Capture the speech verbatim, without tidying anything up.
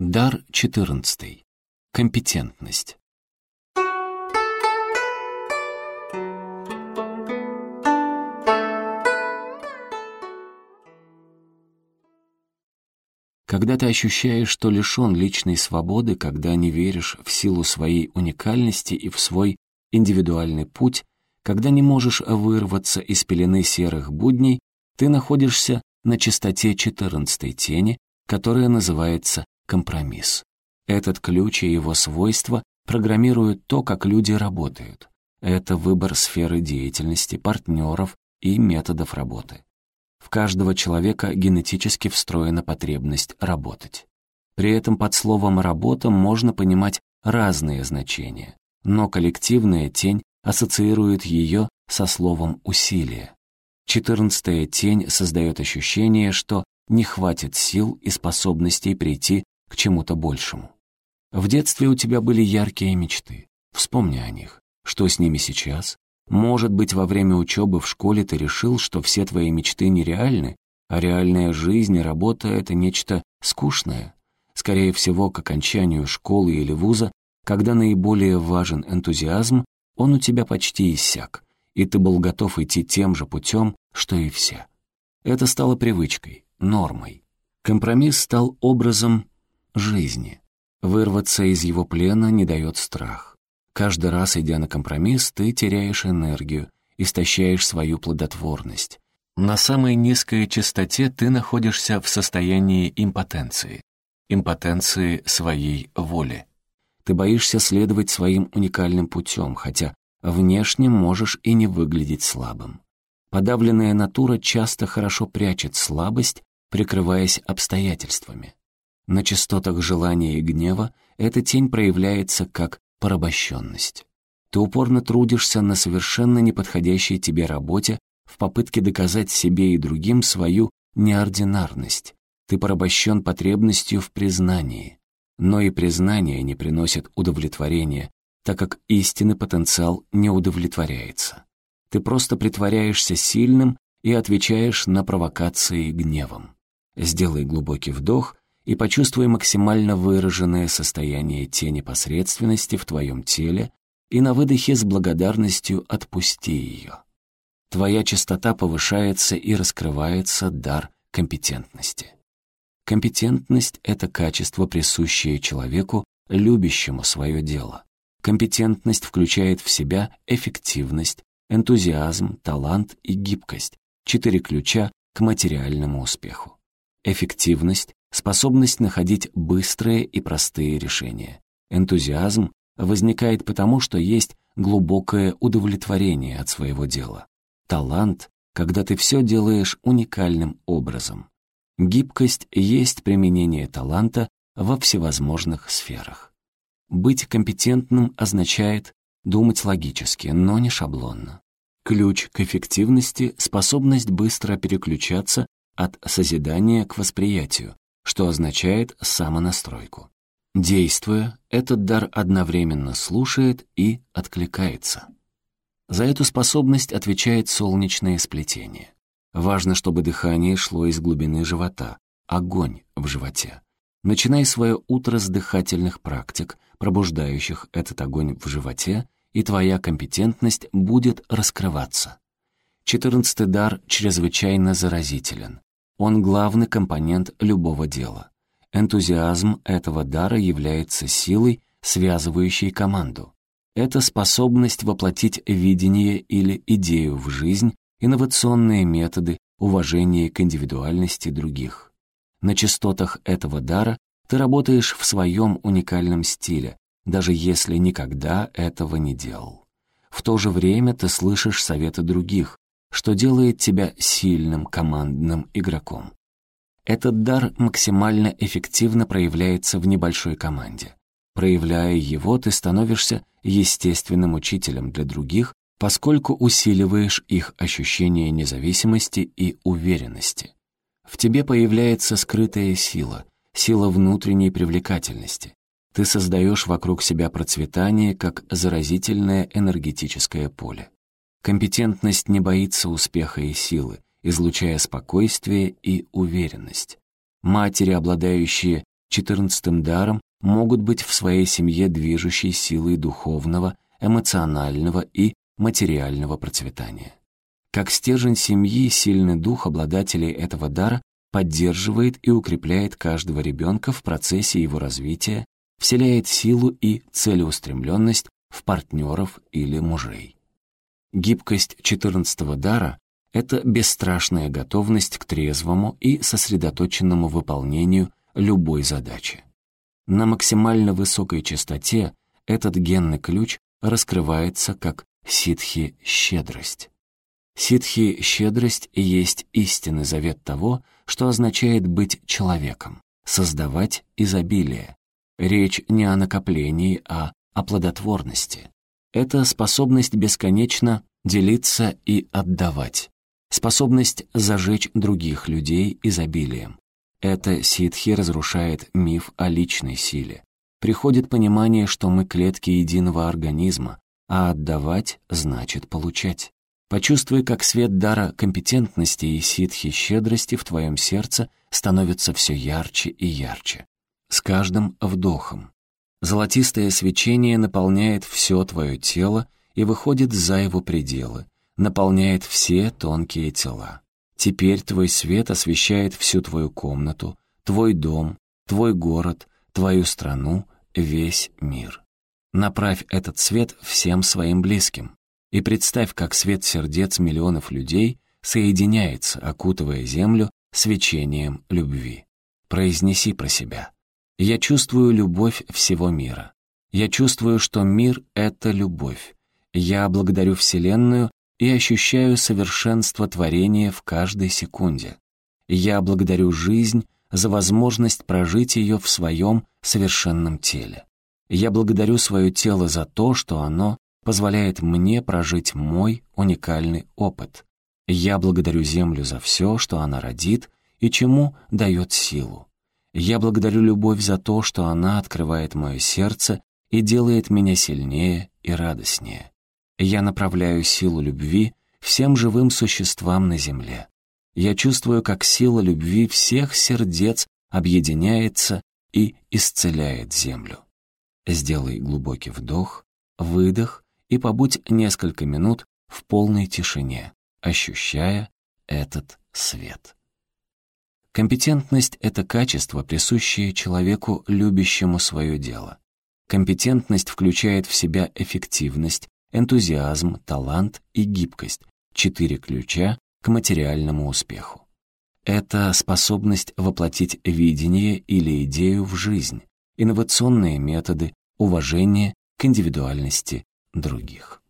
Дар четырнадцатый. Компетентность. Когда ты ощущаешь, что лишен личной свободы, когда не веришь в силу своей уникальности и в свой индивидуальный путь, когда не можешь вырваться из пелены серых будней, ты находишься на частоте четырнадцатой тени, которая называется компромисс. Этот ключ и его свойства программируют то, как люди работают. Это выбор сферы деятельности, партнеров и методов работы. В каждого человека генетически встроена потребность работать. При этом под словом «работа» можно понимать разные значения, но коллективная тень ассоциирует ее со словом «усилие». Четырнадцатая тень создает ощущение, что не хватит сил и способностей прийти к чему-то большему. В детстве у тебя были яркие мечты. Вспомни о них. Что с ними сейчас? Может быть, во время учебы в школе ты решил, что все твои мечты нереальны, а реальная жизнь и работа — это нечто скучное? Скорее всего, к окончанию школы или вуза, когда наиболее важен энтузиазм, он у тебя почти иссяк, и ты был готов идти тем же путем, что и все. Это стало привычкой, нормой. Компромисс стал образом жизни. Вырваться из его плена не дает страх. Каждый раз, идя на компромисс, ты теряешь энергию, истощаешь свою плодотворность. На самой низкой частоте ты находишься в состоянии импотенции. Импотенции своей воли. Ты боишься следовать своим уникальным путем, хотя внешне можешь и не выглядеть слабым. Подавленная натура часто хорошо прячет слабость, прикрываясь обстоятельствами. На частотах желания и гнева эта тень проявляется как порабощенность. Ты упорно трудишься на совершенно неподходящей тебе работе в попытке доказать себе и другим свою неординарность. Ты порабощен потребностью в признании. Но и признание не приносит удовлетворения, так как истинный потенциал не удовлетворяется. Ты просто притворяешься сильным и отвечаешь на провокации гневом. Сделай глубокий вдох и почувствуй максимально выраженное состояние тени посредственности в твоем теле и на выдохе с благодарностью отпусти ее. Твоя частота повышается и раскрывается дар компетентности. Компетентность — это качество, присущее человеку, любящему свое дело. Компетентность включает в себя эффективность, энтузиазм, талант и гибкость — четыре ключа к материальному успеху. Эффективность — способность находить быстрые и простые решения. Энтузиазм возникает потому, что есть глубокое удовлетворение от своего дела. Талант — когда ты все делаешь уникальным образом. Гибкость есть применение таланта во всевозможных сферах. Быть компетентным означает думать логически, но не шаблонно. Ключ к эффективности — способность быстро переключаться от созидания к восприятию, что означает самонастройку. Действуя, этот дар одновременно слушает и откликается. За эту способность отвечает солнечное сплетение. Важно, чтобы дыхание шло из глубины живота, огонь в животе. Начинай свое утро с дыхательных практик, пробуждающих этот огонь в животе, и твоя компетентность будет раскрываться. Четырнадцатый дар чрезвычайно заразителен. Он главный компонент любого дела. Энтузиазм этого дара является силой, связывающей команду. Это способность воплотить видение или идею в жизнь, инновационные методы, уважение к индивидуальности других. На частотах этого дара ты работаешь в своем уникальном стиле, даже если никогда этого не делал. В то же время ты слышишь советы других, что делает тебя сильным командным игроком. Этот дар максимально эффективно проявляется в небольшой команде. Проявляя его, ты становишься естественным учителем для других, поскольку усиливаешь их ощущение независимости и уверенности. В тебе появляется скрытая сила, сила внутренней привлекательности. Ты создаешь вокруг себя процветание как заразительное энергетическое поле. Компетентность не боится успеха и силы, излучая спокойствие и уверенность. Матери, обладающие четырнадцатым даром могут быть в своей семье движущей силой духовного, эмоционального и материального процветания. Как стержень семьи, сильный дух обладателей этого дара поддерживает и укрепляет каждого ребенка в процессе его развития, вселяет силу и целеустремленность в партнеров или мужей. Гибкость четырнадцатого дара — это бесстрашная готовность к трезвому и сосредоточенному выполнению любой задачи. На максимально высокой частоте этот генный ключ раскрывается как ситхи-щедрость. Ситхи-щедрость есть истинный завет того, что означает быть человеком, создавать изобилие. Речь не о накоплении, а о плодотворности. Это способность бесконечно делиться и отдавать, способность зажечь других людей изобилием. Это ситхи разрушает миф о личной силе. Приходит понимание, что мы клетки единого организма, а отдавать значит получать. Почувствуй, как свет дара компетентности и ситхи-щедрости в твоем сердце становится все ярче и ярче. С каждым вдохом. Золотистое свечение наполняет все твое тело и выходит за его пределы, наполняет все тонкие тела. Теперь твой свет освещает всю твою комнату, твой дом, твой город, твою страну, весь мир. Направь этот свет всем своим близким. И представь, как свет сердец миллионов людей соединяется, окутывая землю свечением любви. Произнеси про себя. Я чувствую любовь всего мира. Я чувствую, что мир — это любовь. Я благодарю Вселенную и ощущаю совершенство творения в каждой секунде. Я благодарю жизнь за возможность прожить ее в своем совершенном теле. Я благодарю свое тело за то, что оно позволяет мне прожить мой уникальный опыт. Я благодарю Землю за все, что она родит и чему дает силу. Я благодарю любовь за то, что она открывает мое сердце и делает меня сильнее и радостнее. Я направляю силу любви всем живым существам на Земле. Я чувствую, как сила любви всех сердец объединяется и исцеляет Землю. Сделай глубокий вдох, выдох и побудь несколько минут в полной тишине, ощущая этот свет. Компетентность — это качество, присущее человеку, любящему свое дело. Компетентность включает в себя эффективность, энтузиазм, талант и гибкость — четыре ключа к материальному успеху. Это способность воплотить видение или идею в жизнь, инновационные методы, уважение к индивидуальности других.